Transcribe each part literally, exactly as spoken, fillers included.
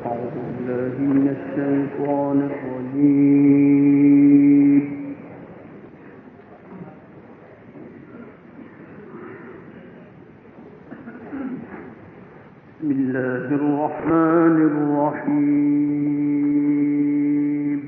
أعوذ بالله من الشيطان الرجيم. بسم الله الرحمن الرحيم.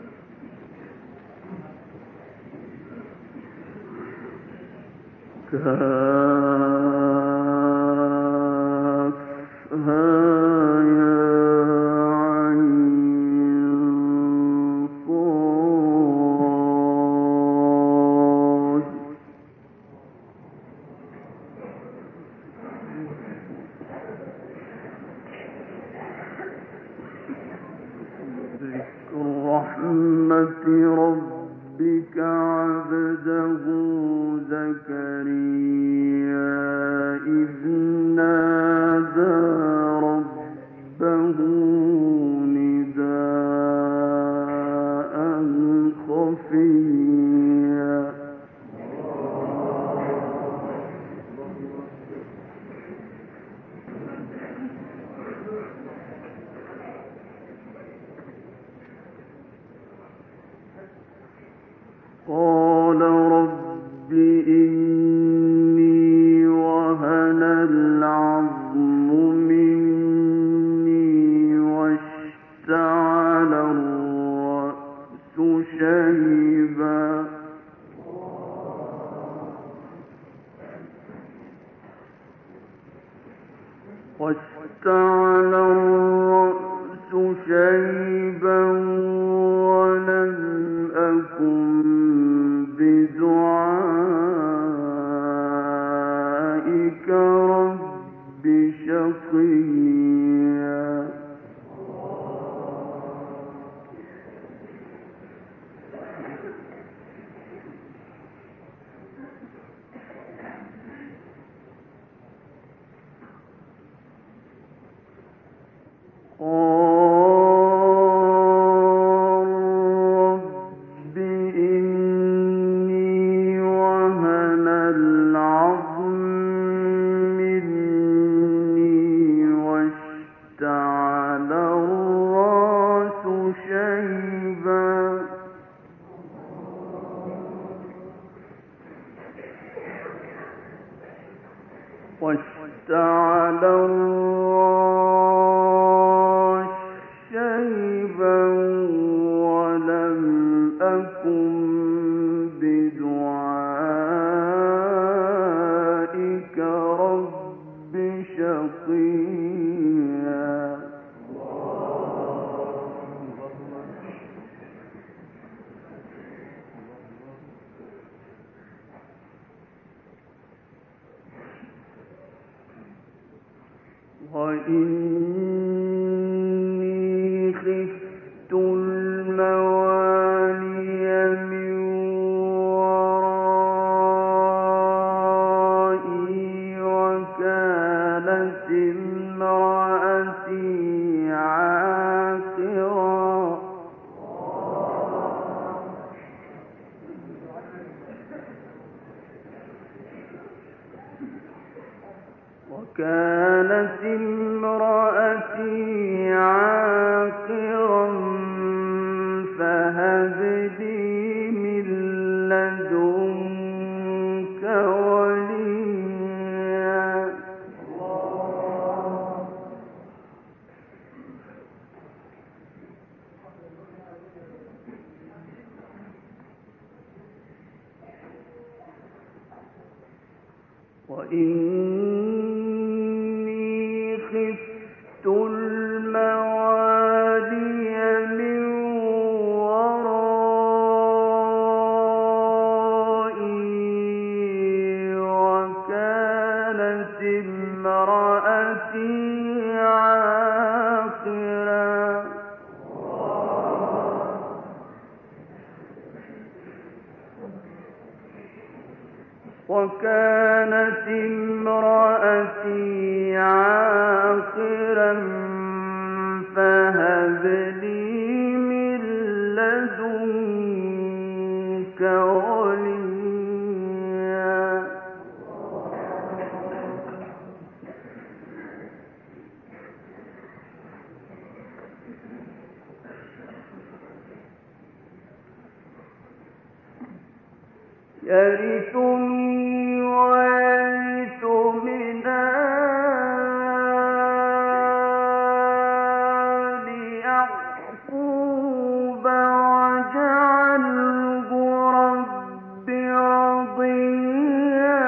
رحمة ربك عبده زكريا إذ نادى ربه نداء خفيا قال رب إني وهن العظم مني واشتعل الرأس شيبا واشتعل الرأس شيبا ولم أكن بدعائك رب شقيا واشتعل الرأس شيبا ولم أكن بدعائك رب شقيا وإني خفت الموالي من ورائي وكانت امرأتي عاقرا وكانت امرأتي عاقرا فهب لي من لدنك وليا وإني خفت الموالي من ورائي وكانت امرأتي عاقرا وكانت امرأتي عاقرا فهب لي من لدنك وليا يرثني ويرث من آل يعقوب واجعله رب رضيا.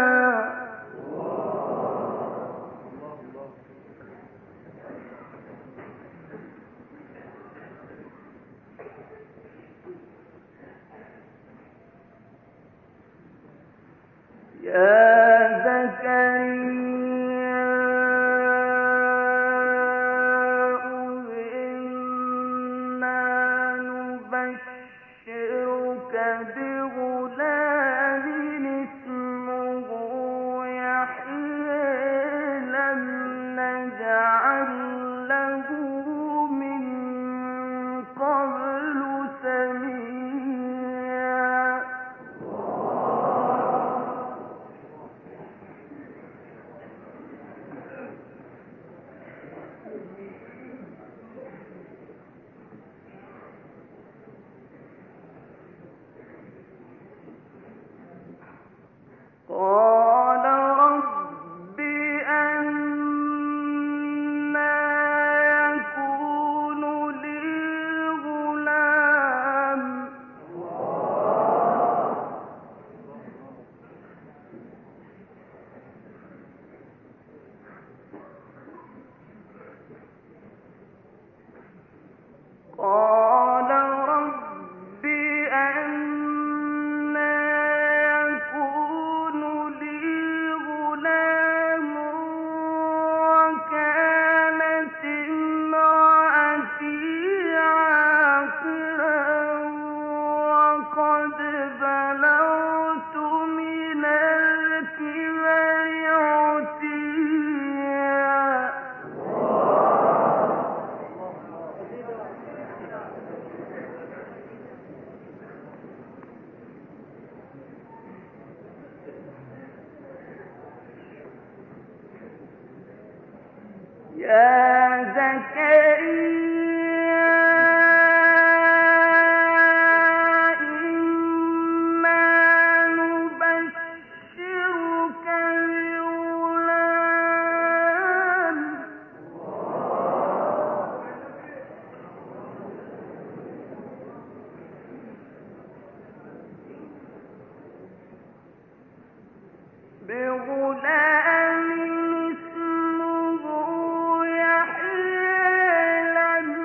يا زكريا إنا نبشرك بغلام اسمه يحيى لم نجعل له من قبل سميا. قال رب أنى يكون لي غلام قال رب أنى يكون لي غلام وكانت امرأتي عاقرا وقد بلغت من الكبر عتيا. يا زكريا إنا نبشرك بغلام بغلام اسمه يحيى لم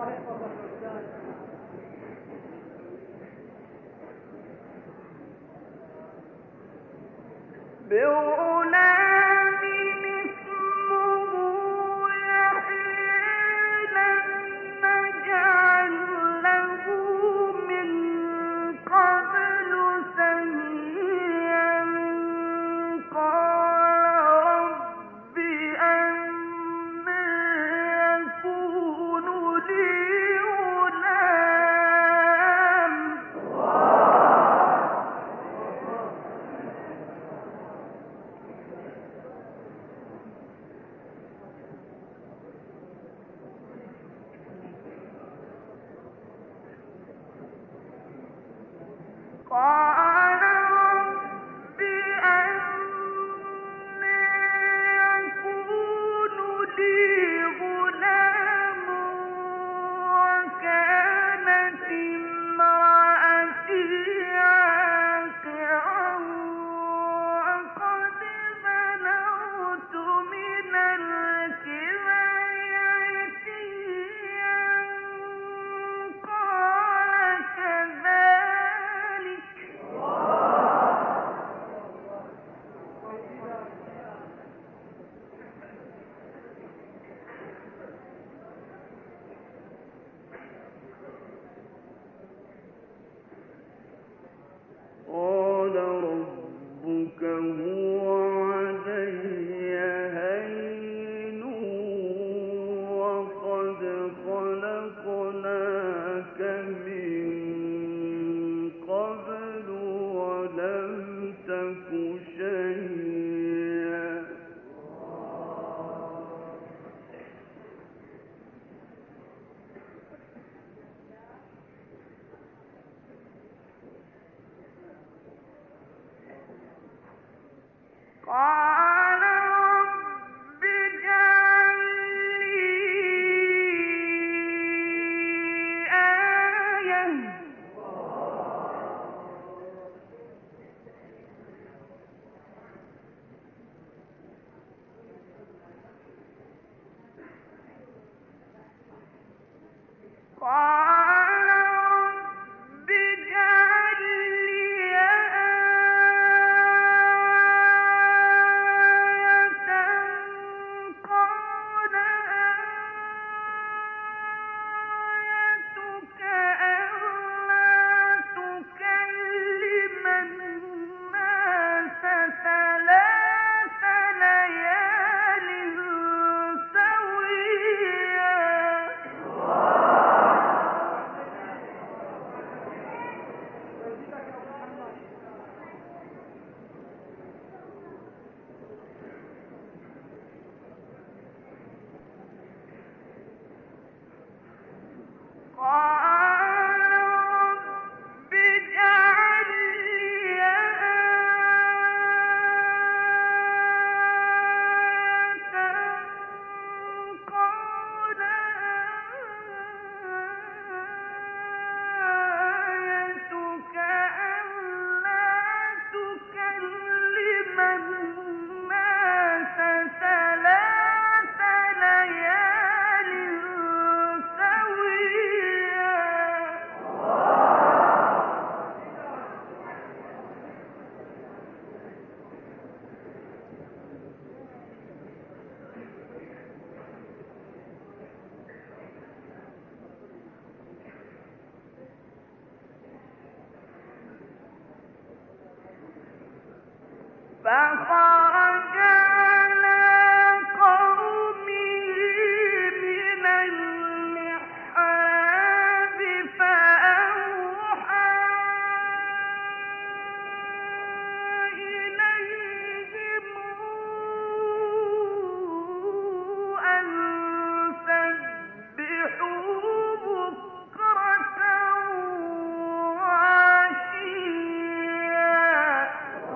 بغلام اسمه يحيى لم نجعل له من قبل سميا قال رب أنى يكون لي غلام قال رب أنى يكون لي غلام وكانت امرأتي عاقرا وقد بلغت من الكبر عتيا قال كذلك قال ربك هو علي هين وقد خلقناك من قبل ولم تك شيئا قال رب اجعل لي آية قال رب اجعل لي آية قال آيتك ألا تكلم الناس ثلاث ليال سويا قال رب اجعل لي آية قال آيتك ألا تكلم الناس ثلاث ليال سويا فخرج على قومه من المحراب فأوحى إليهم أن سبحوا بكرة وعشيا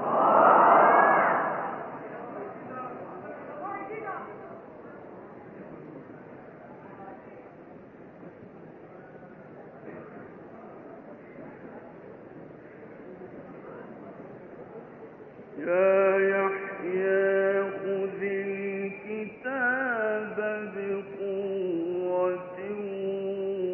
يا يحيى خذ الكتاب بقوة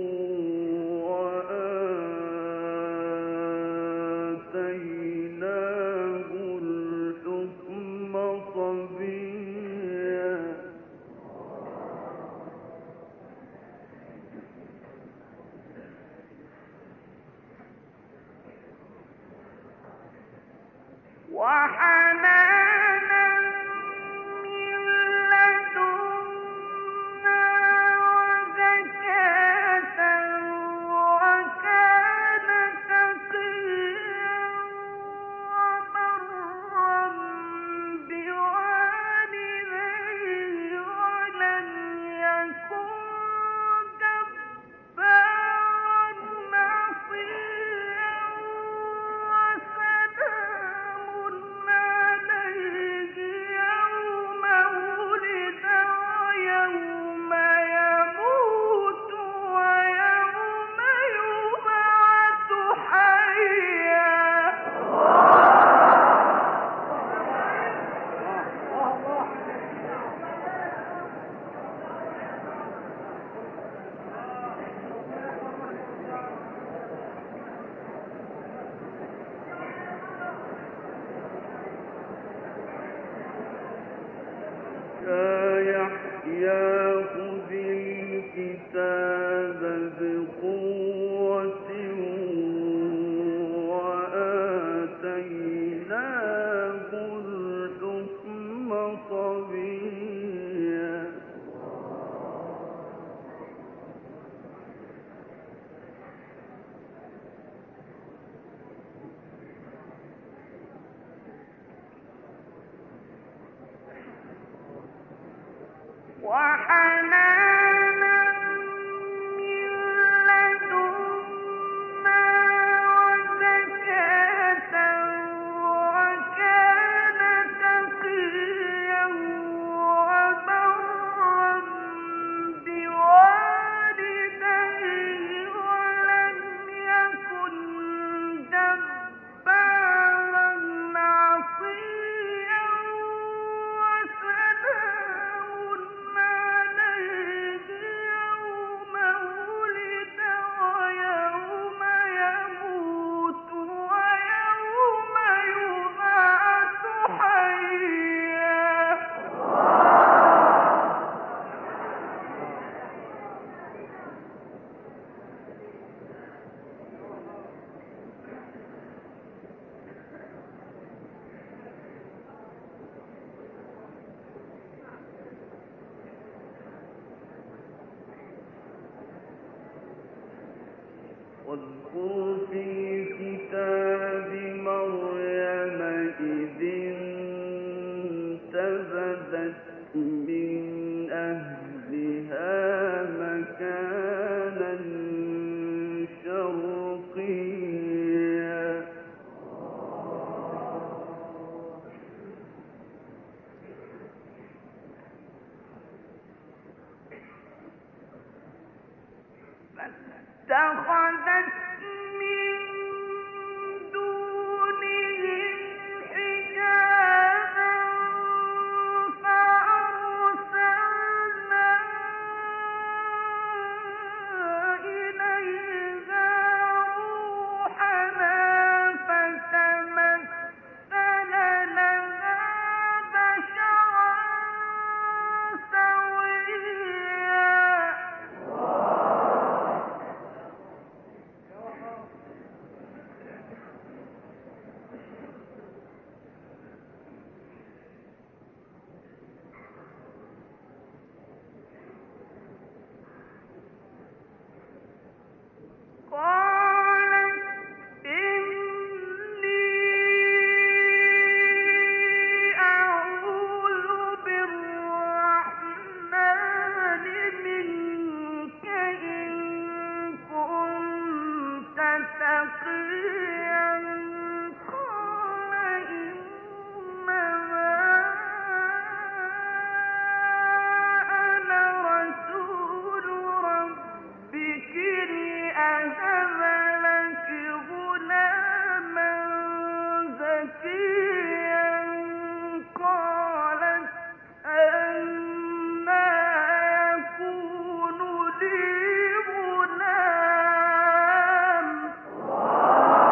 واذكر في كتاب مريم إذ انتبذت من أهلها مكانا شرقيا فاتخذت من دونهم حجابا فأرسلنا إليها روحنا فتمثل لها بشرا سويا قالت إني أعوذ بالرحمن منك إن كنت تقيا قال إنما أنا رسول ربك لأهب لك غلاما زكيا قالت أنى يكون لي غلام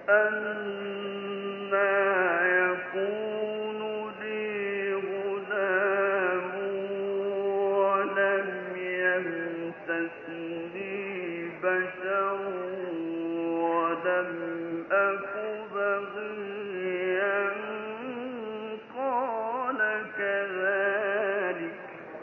أَنَّىٰ يَكُونُ لِي غُلَامٌ وَلَمْ يَمْسَسْنِي بَشَرٌ وَلَمْ أَكُ بَغِيًّا قَالَ كَذَٰلِكَ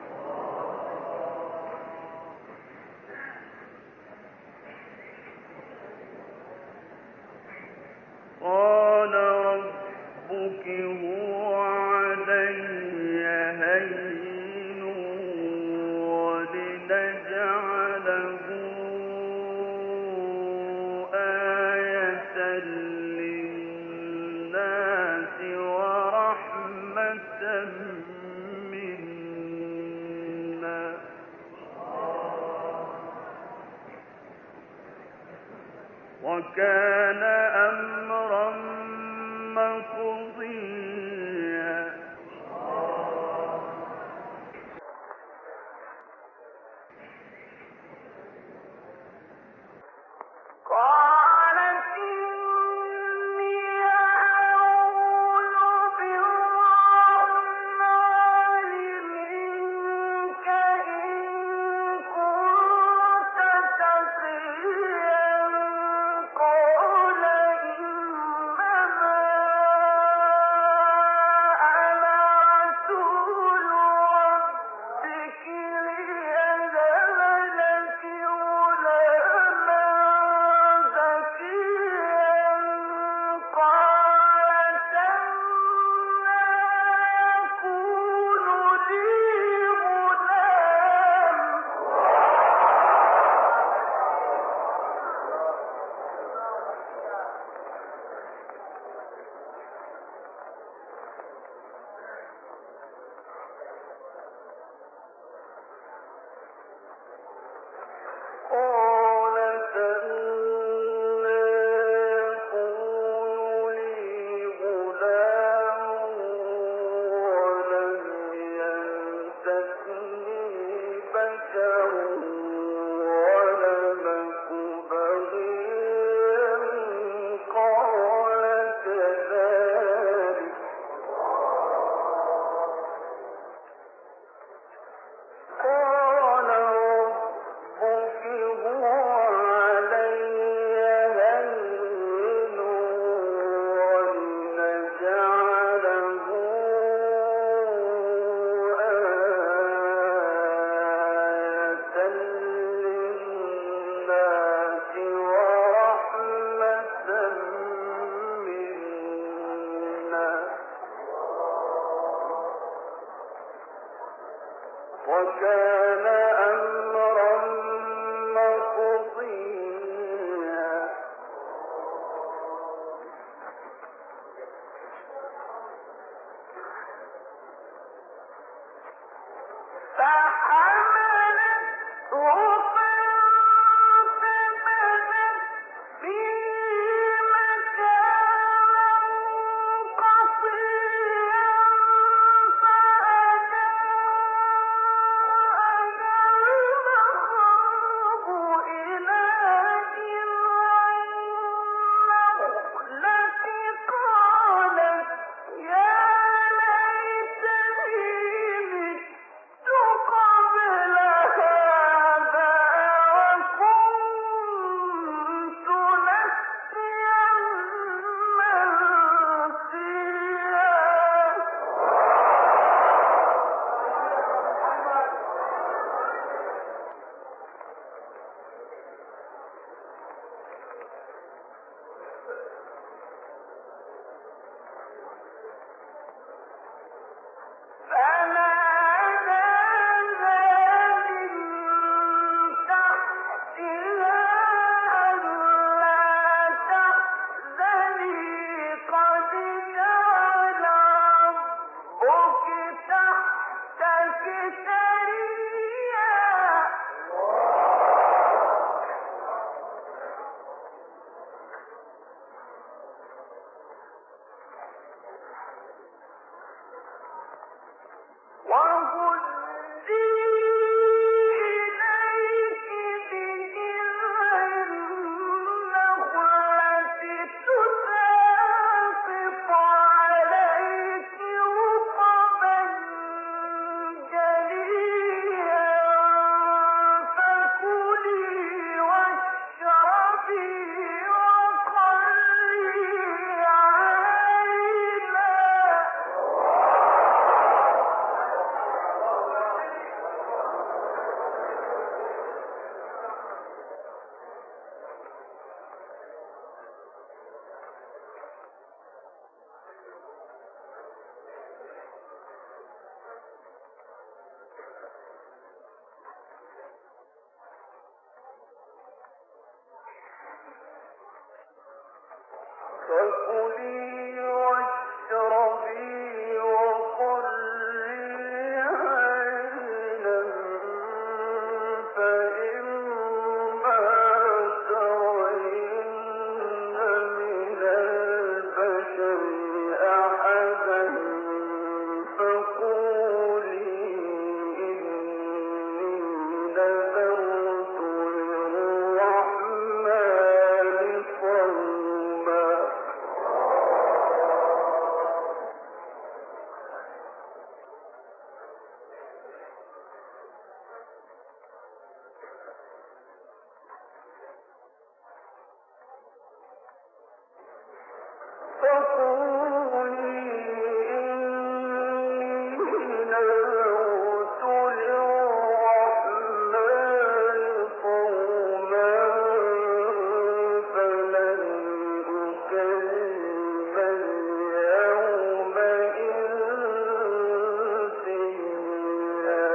قَالَ رَبُّكِ هُوَ عَلَيَّ هَيِّنٌ وَلِنَجْعَلَهُ آيَةً لِّلنَّاسِ وَرَحْمَةً مِّنَّا ۚ وَكَانَ أَمْرًا مَّقْضِيًّا قَالَتْ إِنِّي أَعُوذُ بِالرَّحْمَٰنِ مِنكَ إِن كُنتَ تَقِيًّا قَالَ إِنَّمَا أَنَا رَسُولُ رَبِّكِ لِيَهَبَ لَكِ غُلَامًا زَكِيًّا قَالَتْ أَنَّىٰ يَكُونُ لِي غُلَامٌ قَالَتْ أَنَّىٰ يَكُونُ لِي غُلَامٌ وَلَمْ يَمْسَسْنِي بَشَرٌ وَلَمْ أَكُ بَغِيًّا قَالَ كَذَٰلِكَ قَالَ رَبُّكِ هُوَ عَلَيَّ فكلي واشربي وقري عينا فإما ترين من البشر أحدا فقولي إني نذرت للرحمن صوما. فقولي إني نذرت للرحمن صوما فلن أكلم اليوم إنسيا.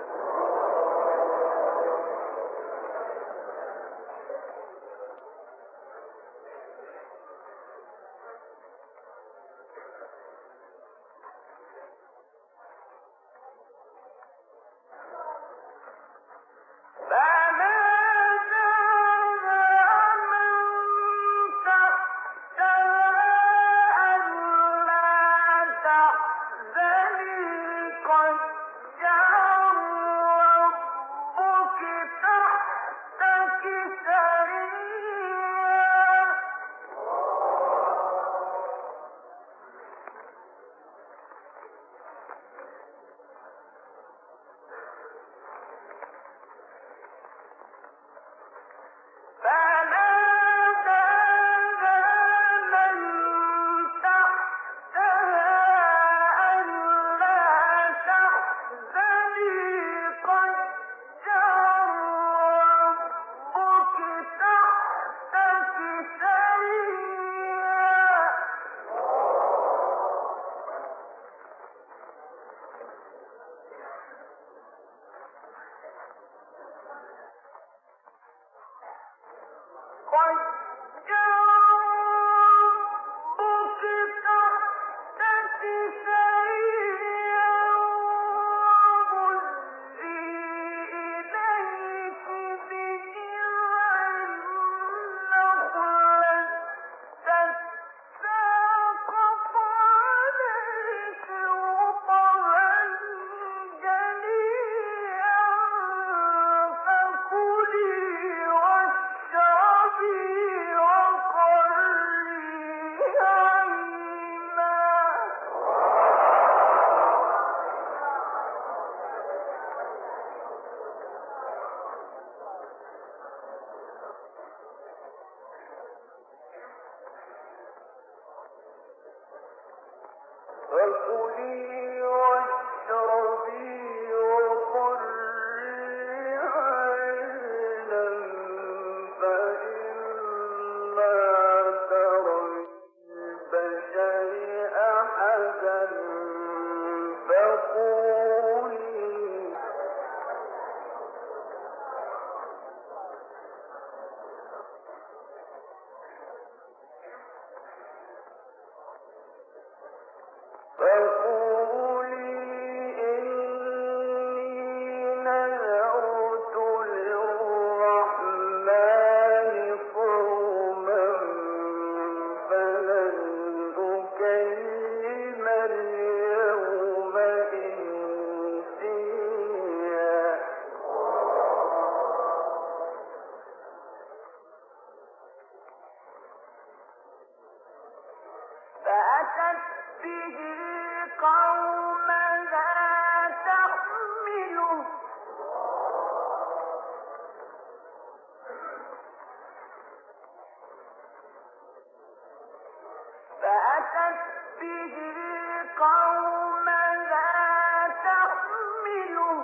فكلي واشربي وقري عينا فإما ترين البشر أحدا فقولي فقولي إني نذرت للرحمن صوما فلن أكلم اليوم إنسيا. فأتت به قومها تحمله فأتت به قومها تحمله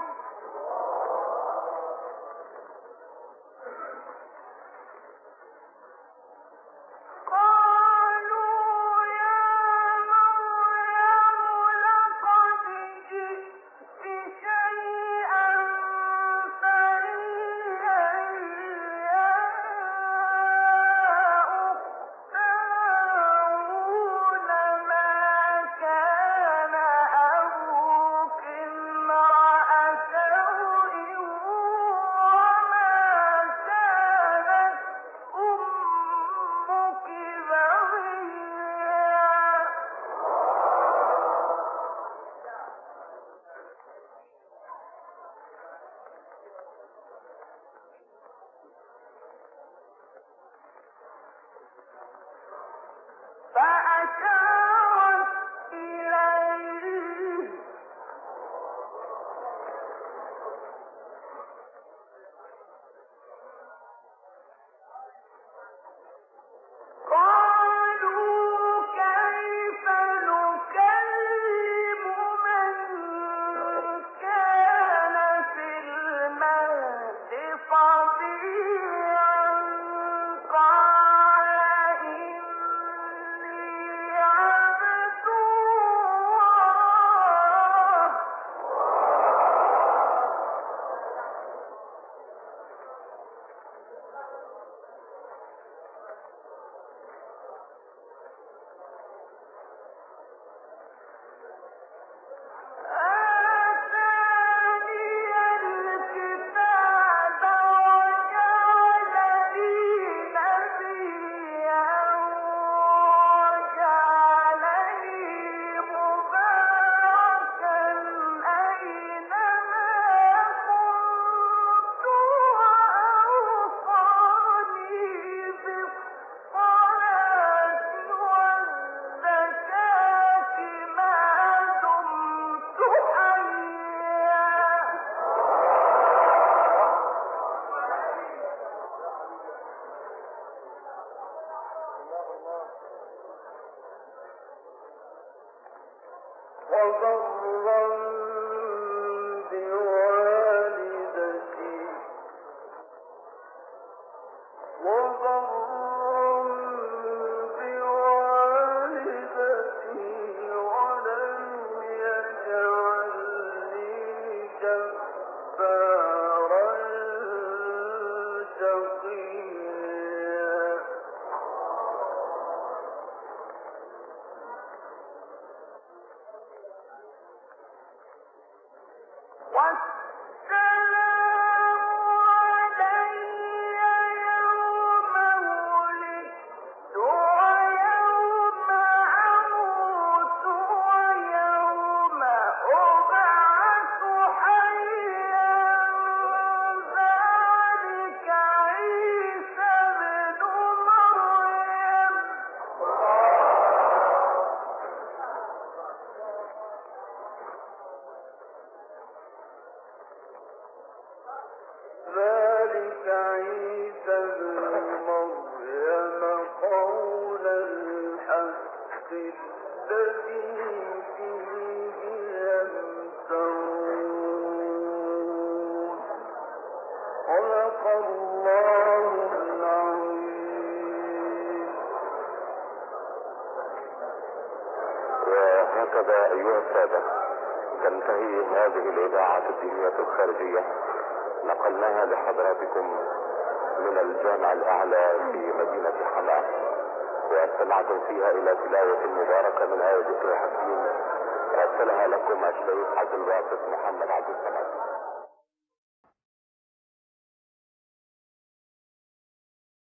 وهكذا أيها السادة تنتهي هذه الإذاعة الدينية الخارجية نقلناها لحضراتكم من الجامع الأعلى في مدينة حماة، واستمعتم فيها إلى تلاوة مباركة من آية ذكر حكيم رسلها لكم الشيخ عبد الباسط محمد عبد الصمد.